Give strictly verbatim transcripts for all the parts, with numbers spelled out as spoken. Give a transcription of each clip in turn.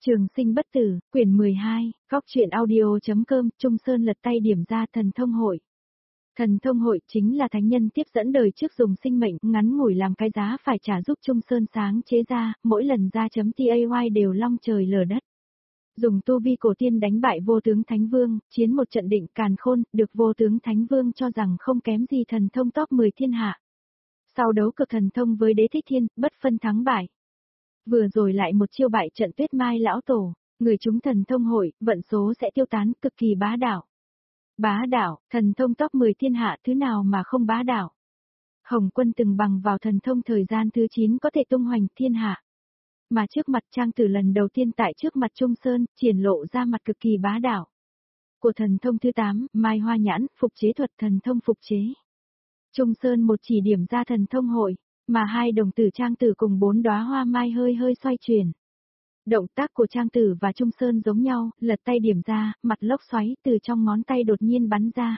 Trường sinh bất tử, quyển mười hai, góc truyện audio.com, Trung Sơn lật tay điểm ra thần thông hội. Thần thông hội chính là thánh nhân tiếp dẫn đời trước dùng sinh mệnh ngắn ngủi làm cái giá phải trả giúp Trung Sơn sáng chế ra, mỗi lần ra chấm tay đều long trời lở đất. Dùng tu vi cổ tiên đánh bại vô tướng Thánh Vương, chiến một trận định càn khôn, được vô tướng Thánh Vương cho rằng không kém gì thần thông top mười thiên hạ. Sau đấu cực thần thông với Đế Thích Thiên, bất phân thắng bại. Vừa rồi lại một chiêu bại trận Tuyết Mai lão tổ, người chúng thần thông hội, vận số sẽ tiêu tán, cực kỳ bá đạo. Bá đạo, thần thông top mười thiên hạ thứ nào mà không bá đạo. Hồng Quân từng bằng vào thần thông thời gian thứ chín có thể tung hoành thiên hạ. Mà trước mặt Trang Tử lần đầu tiên tại trước mặt Trung Sơn, triển lộ ra mặt cực kỳ bá đạo. Của thần thông thứ tám, Mai Hoa Nhãn, phục chế thuật thần thông phục chế. Trung Sơn một chỉ điểm ra thần thông hội, mà hai đồng tử Trang Tử cùng bốn đóa hoa mai hơi hơi xoay chuyển. Động tác của Trang Tử và Trung Sơn giống nhau, lật tay điểm ra, mặt lốc xoáy từ trong ngón tay đột nhiên bắn ra.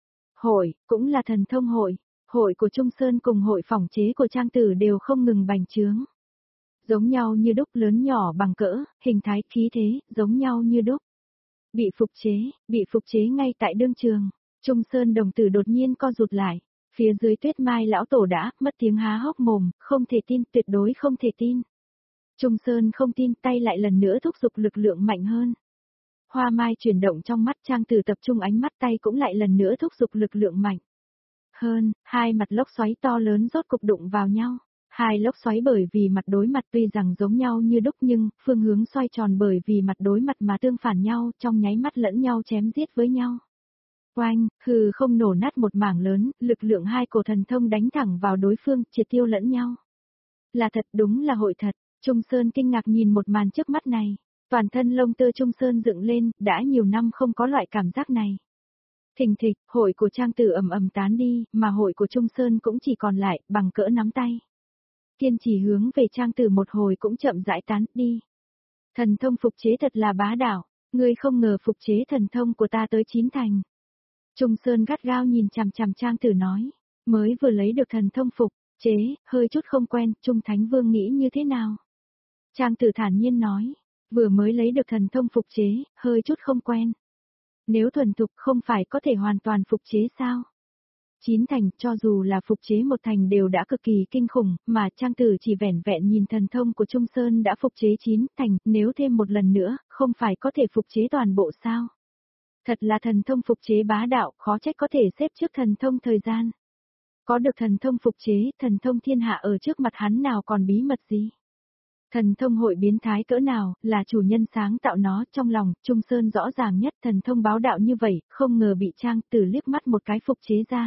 Hội, cũng là thần thông hội, hội của Trung Sơn cùng hội phỏng chế của Trang Tử đều không ngừng bành trướng. Giống nhau như đúc, lớn nhỏ bằng cỡ, hình thái khí thế, giống nhau như đúc. Bị phục chế, bị phục chế ngay tại đương trường, Trung Sơn đồng tử đột nhiên co rụt lại. Phía dưới Tuyết Mai lão tổ đã mất tiếng há hốc mồm, không thể tin, tuyệt đối không thể tin. Trung Sơn không tin, tay lại lần nữa thúc giục lực lượng mạnh hơn. Hoa mai chuyển động trong mắt, Trang Tử tập trung ánh mắt, tay cũng lại lần nữa thúc giục lực lượng mạnh hơn, hai mặt lốc xoáy to lớn rốt cục đụng vào nhau. Hai lốc xoáy bởi vì mặt đối mặt tuy rằng giống nhau như đúc nhưng phương hướng xoay tròn bởi vì mặt đối mặt mà tương phản nhau, trong nháy mắt lẫn nhau chém giết với nhau. Oanh, hừ không nổ nát một mảng lớn, lực lượng hai cổ thần thông đánh thẳng vào đối phương, triệt tiêu lẫn nhau. Là thật, đúng là hội thật. Trung Sơn kinh ngạc nhìn một màn trước mắt này. Toàn thân lông tơ Trung Sơn dựng lên, đã nhiều năm không có loại cảm giác này. Thình thịch, hội của Trang Tử ầm ầm tán đi, mà hội của Trung Sơn cũng chỉ còn lại, bằng cỡ nắm tay. Kiên trì hướng về Trang Tử một hồi cũng chậm rãi tán đi. Thần thông phục chế thật là bá đạo, ngươi không ngờ phục chế thần thông của ta tới chín thành. Trung Sơn gắt gao nhìn chằm chằm Trang Tử nói, mới vừa lấy được thần thông phục chế, hơi chút không quen, Trung Thánh Vương nghĩ như thế nào? Trang Tử thản nhiên nói, vừa mới lấy được thần thông phục chế, hơi chút không quen. Nếu thuần thục không phải có thể hoàn toàn phục chế sao? Chín thành, cho dù là phục chế một thành đều đã cực kỳ kinh khủng, mà Trang Tử chỉ vẻn vẹn nhìn thần thông của Trung Sơn đã phục chế chín thành, nếu thêm một lần nữa, không phải có thể phục chế toàn bộ sao? Thật là thần thông phục chế bá đạo, khó trách có thể xếp trước thần thông thời gian. Có được thần thông phục chế, thần thông thiên hạ ở trước mặt hắn nào còn bí mật gì? Thần thông hội biến thái cỡ nào, là chủ nhân sáng tạo nó, trong lòng, Trung Sơn rõ ràng nhất thần thông báo đạo như vậy, không ngờ bị Trang Tử liếc mắt một cái phục chế ra.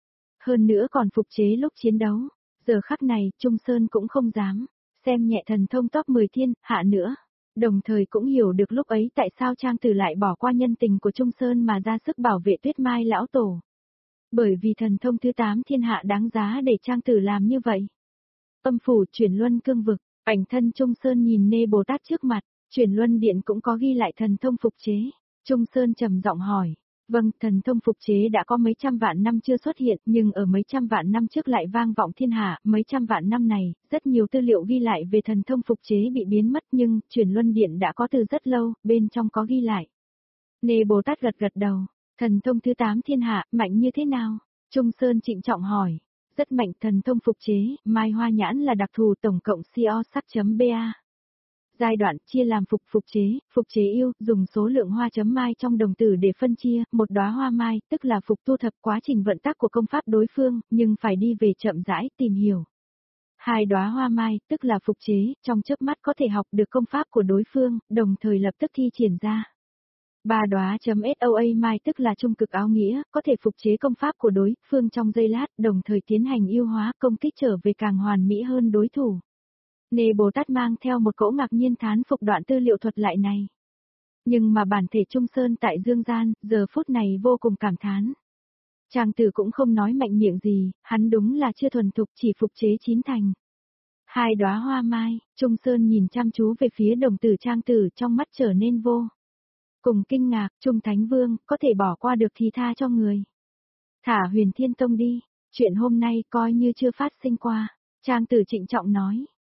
Hơn nữa còn phục chế lúc chiến đấu, giờ khắc này, Trung Sơn cũng không dám, xem nhẹ thần thông top mười thiên, hạ nữa. Đồng thời cũng hiểu được lúc ấy tại sao Trang Tử lại bỏ qua nhân tình của Trung Sơn mà ra sức bảo vệ Tuyết Mai lão tổ. Bởi vì thần thông thứ tám thiên hạ đáng giá để Trang Tử làm như vậy. Âm phủ chuyển luân cương vực, ảnh thân Trung Sơn nhìn Nê Bồ Tát trước mặt, chuyển luân điện cũng có ghi lại thần thông phục chế. Trung Sơn trầm giọng hỏi, vâng, thần thông phục chế đã có mấy trăm vạn năm chưa xuất hiện, nhưng ở mấy trăm vạn năm trước lại vang vọng thiên hạ, mấy trăm vạn năm này, rất nhiều tư liệu ghi lại về thần thông phục chế bị biến mất nhưng, chuyển luân điện đã có từ rất lâu, bên trong có ghi lại. Nê Bồ Tát gật gật đầu, thần thông thứ tám thiên hạ, mạnh như thế nào? Trung Sơn trịnh trọng hỏi, rất mạnh, thần thông phục chế, Mai Hoa Nhãn là đặc thù tổng cộng co sắc.ba. Giai đoạn, chia làm phục phục chế, phục chế yêu, dùng số lượng hoa chấm mai trong đồng tử để phân chia, một đóa hoa mai, tức là phục tu thập quá trình vận tác của công pháp đối phương, nhưng phải đi về chậm rãi, tìm hiểu. Hai đóa hoa mai, tức là phục chế, trong chớp mắt có thể học được công pháp của đối phương, đồng thời lập tức thi triển ra. Ba đóa chấm soa mai tức là trung cực áo nghĩa, có thể phục chế công pháp của đối phương trong giây lát, đồng thời tiến hành yêu hóa công kích trở về càng hoàn mỹ hơn đối thủ. Nê Bồ Tát mang theo một cỗ ngạc nhiên thán phục đoạn tư liệu thuật lại này. Nhưng mà bản thể Trung Sơn tại dương gian, giờ phút này vô cùng cảm thán. Trang Tử cũng không nói mạnh miệng gì, hắn đúng là chưa thuần thục chỉ phục chế chín thành. Hai đóa hoa mai, Trung Sơn nhìn chăm chú về phía đồng tử Trang Tử trong mắt trở nên vô. Cùng kinh ngạc, Trung Thánh Vương, có thể bỏ qua được thì tha cho người. Thả Huyền Thiên Tông đi, chuyện hôm nay coi như chưa phát sinh qua, Trang Tử trịnh trọng nói.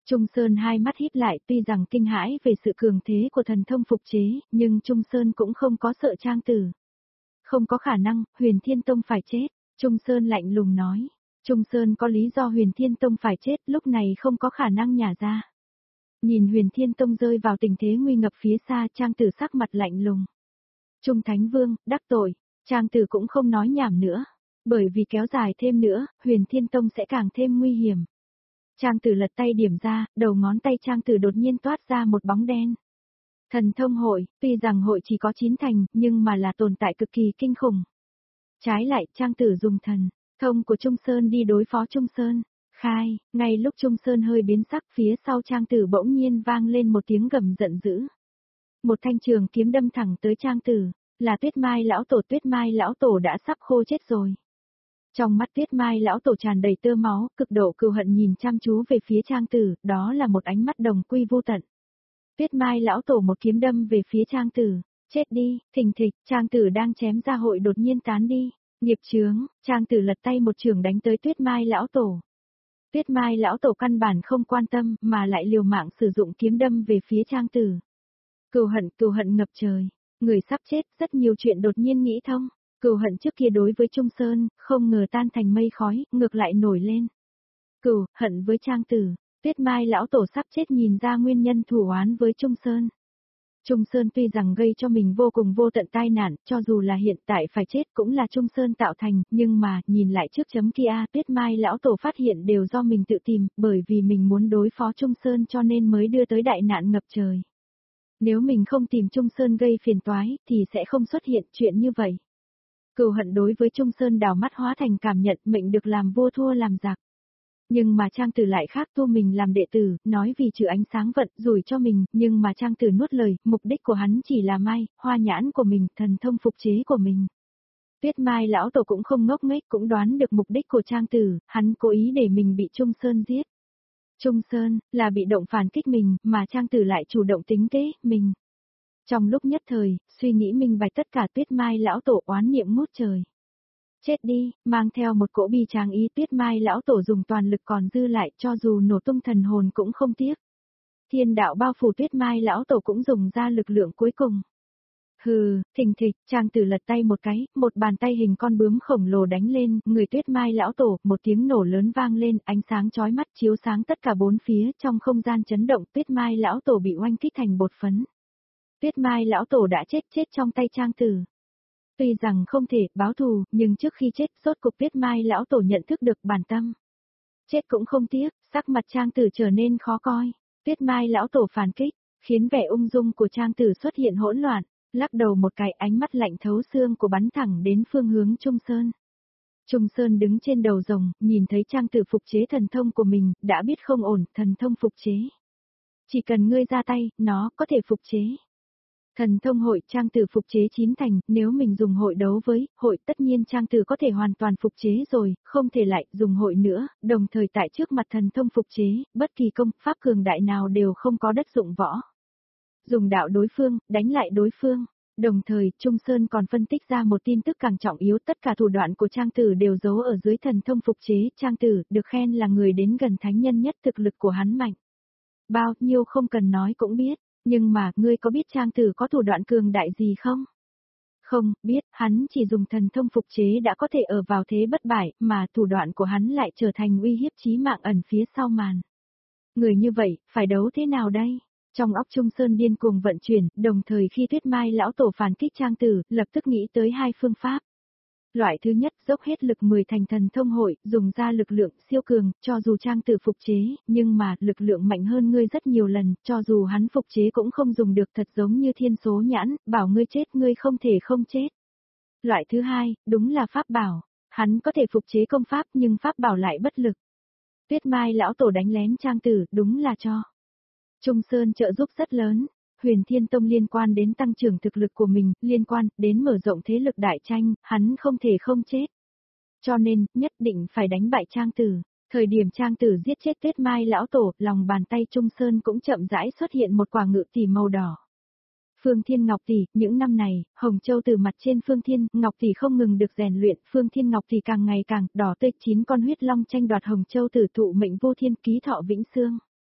Trung Sơn hai mắt híp lại, tuy rằng kinh hãi về sự cường thế của thần thông phục chế, nhưng Trung Sơn cũng không có sợ Trang Tử. Không có khả năng, Huyền Thiên Tông phải chết, Trung Sơn lạnh lùng nói. Trung Sơn có lý do Huyền Thiên Tông phải chết, lúc này không có khả năng nhả ra. Nhìn Huyền Thiên Tông rơi vào tình thế nguy ngập phía xa, Trang Tử sắc mặt lạnh lùng. Trung Thánh Vương, đắc tội, Trang Tử cũng không nói nhảm nữa. Bởi vì kéo dài thêm nữa, Huyền Thiên Tông sẽ càng thêm nguy hiểm. Trang Tử lật tay điểm ra, đầu ngón tay Trang Tử đột nhiên toát ra một bóng đen. Thần thông hội, tuy rằng hội chỉ có chín thành, nhưng mà là tồn tại cực kỳ kinh khủng. Trái lại, Trang Tử dùng thần thông của Trung Sơn đi đối phó Trung Sơn. Khai, ngay lúc Trung Sơn hơi biến sắc, phía sau Trang Tử bỗng nhiên vang lên một tiếng gầm giận dữ. Một thanh trường kiếm đâm thẳng tới Trang Tử, là Tuyết Mai lão tổ. Tuyết Mai lão tổ đã sắp khô chết rồi. Trong mắt Tuyết Mai lão tổ tràn đầy tơ máu, cực độ cừu hận nhìn chăm chú về phía Trang Tử, đó là một ánh mắt đồng quy vô tận. Tuyết Mai lão tổ một kiếm đâm về phía Trang Tử, chết đi, thình thịch, Trang Tử đang chém ra hội đột nhiên tán đi, nghiệp chướng, Trang Tử lật tay một trường đánh tới Tuyết Mai lão tổ. Tuyết Mai lão tổ căn bản không quan tâm, mà lại liều mạng sử dụng kiếm đâm về phía Trang Tử. Cừu hận, cừu hận ngập trời, người sắp chết, rất nhiều chuyện đột nhiên nghĩ thông. Cừu hận trước kia đối với Trung Sơn, không ngờ tan thành mây khói, ngược lại nổi lên. Cừu hận với Trang Tử, Tuyết Mai lão tổ sắp chết nhìn ra nguyên nhân thù oán với Trung Sơn. Trung Sơn tuy rằng gây cho mình vô cùng vô tận tai nạn, cho dù là hiện tại phải chết cũng là Trung Sơn tạo thành, nhưng mà, nhìn lại trước chấm kia, Tuyết Mai lão tổ phát hiện đều do mình tự tìm, bởi vì mình muốn đối phó Trung Sơn cho nên mới đưa tới đại nạn ngập trời. Nếu mình không tìm Trung Sơn gây phiền toái, thì sẽ không xuất hiện chuyện như vậy. Cừu hận đối với Trung Sơn đảo mắt hóa thành cảm nhận mệnh được làm vua thua làm giặc. Nhưng mà Trang Tử lại khác, thu mình làm đệ tử, nói vì trừ ánh sáng vận rủi cho mình, nhưng mà Trang Tử nuốt lời, mục đích của hắn chỉ là mai, hoa nhãn của mình, thần thông phục chế của mình. Tuyết Mai lão tổ cũng không ngốc nghếch, cũng đoán được mục đích của Trang Tử, hắn cố ý để mình bị Trung Sơn giết. Trung Sơn, là bị động phản kích mình, mà Trang Tử lại chủ động tính kế, mình. Trong lúc nhất thời, suy nghĩ minh bạch tất cả, Tuyết Mai lão tổ oán niệm ngút trời. Chết đi, mang theo một cỗ bi tráng ý, Tuyết Mai lão tổ dùng toàn lực còn dư lại, cho dù nổ tung thần hồn cũng không tiếc. Thiên đạo bao phủ, Tuyết Mai lão tổ cũng dùng ra lực lượng cuối cùng. Hừ, thình thịch, Trang Tử lật tay một cái, một bàn tay hình con bướm khổng lồ đánh lên, người Tuyết Mai lão tổ, một tiếng nổ lớn vang lên, ánh sáng chói mắt chiếu sáng tất cả bốn phía, trong không gian chấn động, Tuyết Mai lão tổ bị oanh kích thành bột phấn. Tuyết Mai lão tổ đã chết, chết trong tay Trang Tử. Tuy rằng không thể báo thù, nhưng trước khi chết, rốt cục Tuyết Mai lão tổ nhận thức được bản tâm. Chết cũng không tiếc, sắc mặt Trang Tử trở nên khó coi. Tuyết Mai lão tổ phản kích, khiến vẻ ung dung của Trang Tử xuất hiện hỗn loạn, lắc đầu một cái, ánh mắt lạnh thấu xương của bắn thẳng đến phương hướng Trung Sơn. Trung Sơn đứng trên đầu rồng, nhìn thấy Trang Tử phục chế thần thông của mình, đã biết không ổn, thần thông phục chế. Chỉ cần ngươi ra tay, nó có thể phục chế. Thần thông hội Trang Tử phục chế chín thành, nếu mình dùng hội đấu với hội, tất nhiên Trang Tử có thể hoàn toàn phục chế rồi, không thể lại dùng hội nữa, đồng thời tại trước mặt thần thông phục chế, bất kỳ công pháp cường đại nào đều không có đất dụng võ. Dùng đạo đối phương, đánh lại đối phương. Đồng thời, Trung Sơn còn phân tích ra một tin tức càng trọng yếu, tất cả thủ đoạn của Trang Tử đều giấu ở dưới thần thông phục chế. Trang Tử được khen là người đến gần thánh nhân nhất, thực lực của hắn mạnh. Bao nhiêu không cần nói cũng biết. Nhưng mà, ngươi có biết Trang Tử có thủ đoạn cường đại gì không? Không, biết, hắn chỉ dùng thần thông phục chế đã có thể ở vào thế bất bại, mà thủ đoạn của hắn lại trở thành uy hiếp chí mạng ẩn phía sau màn. Người như vậy, phải đấu thế nào đây? Trong óc Trung Sơn điên cuồng vận chuyển, đồng thời khi Tuyết Mai lão tổ phản kích Trang Tử, lập tức nghĩ tới hai phương pháp. Loại thứ nhất, dốc hết lực mười thành thần thông hội, dùng ra lực lượng siêu cường, cho dù Trang Tử phục chế, nhưng mà lực lượng mạnh hơn ngươi rất nhiều lần, cho dù hắn phục chế cũng không dùng được, thật giống như thiên số nhãn, bảo ngươi chết ngươi không thể không chết. Loại thứ hai, đúng là pháp bảo, hắn có thể phục chế công pháp nhưng pháp bảo lại bất lực. Tuyết Mai lão tổ đánh lén Trang Tử, đúng là cho Trung Sơn trợ giúp rất lớn. Huyền Thiên Tông liên quan đến tăng trưởng thực lực của mình, liên quan đến mở rộng thế lực đại tranh, hắn không thể không chết. Cho nên, nhất định phải đánh bại Trang Tử. Thời điểm Trang Tử giết chết Tuyết Mai lão tổ, lòng bàn tay Trung Sơn cũng chậm rãi xuất hiện một quả ngự tỷ màu đỏ. Phương Thiên Ngọc tỷ, những năm này, Hồng Châu từ mặt trên Phương Thiên Ngọc tỷ không ngừng được rèn luyện, Phương Thiên Ngọc tỷ càng ngày càng đỏ tươi, chín con huyết long tranh đoạt Hồng Châu tử thụ mệnh vô thiên, ký thọ vĩnh xương.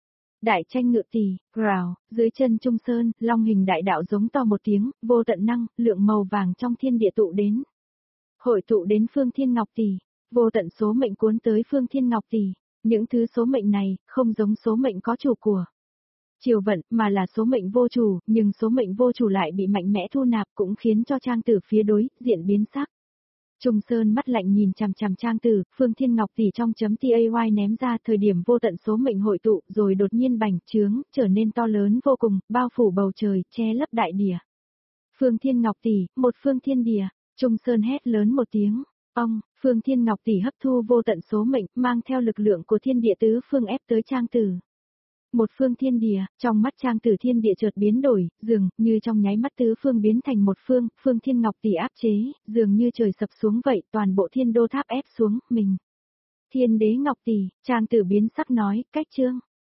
Đại tranh ngự tỷ, rào, dưới chân Trung Sơn, long hình đại đạo giống to một tiếng, vô tận năng, lượng màu vàng trong thiên địa tụ đến. Hội tụ đến Phương Thiên Ngọc tỷ, vô tận số mệnh cuốn tới Phương Thiên Ngọc tỷ, những thứ số mệnh này, không giống số mệnh có chủ của triều vận, mà là số mệnh vô chủ, nhưng số mệnh vô chủ lại bị mạnh mẽ thu nạp cũng khiến cho trang tử phía đối, diện biến sắc. Trung Sơn mắt lạnh nhìn chằm chằm trang tử, Phương Thiên Ngọc tỷ trong chấm tay ném ra thời điểm vô tận số mệnh hội tụ rồi đột nhiên bành trướng, trở nên to lớn vô cùng, bao phủ bầu trời, che lấp đại địa. Phương Thiên Ngọc tỷ, một phương thiên địa, Trung Sơn hét lớn một tiếng, ông, Phương Thiên Ngọc tỷ hấp thu vô tận số mệnh, mang theo lực lượng của thiên địa tứ phương ép tới trang tử. Một phương thiên địa, trong mắt trang tử thiên địa chợt biến đổi, dường như trong nháy mắt tứ phương biến thành một phương, Phương Thiên Ngọc tỷ áp chế, dường như trời sập xuống vậy, toàn bộ thiên đô tháp ép xuống, mình. Thiên đế Ngọc tỷ, trang tử biến sắc nói, cách chương.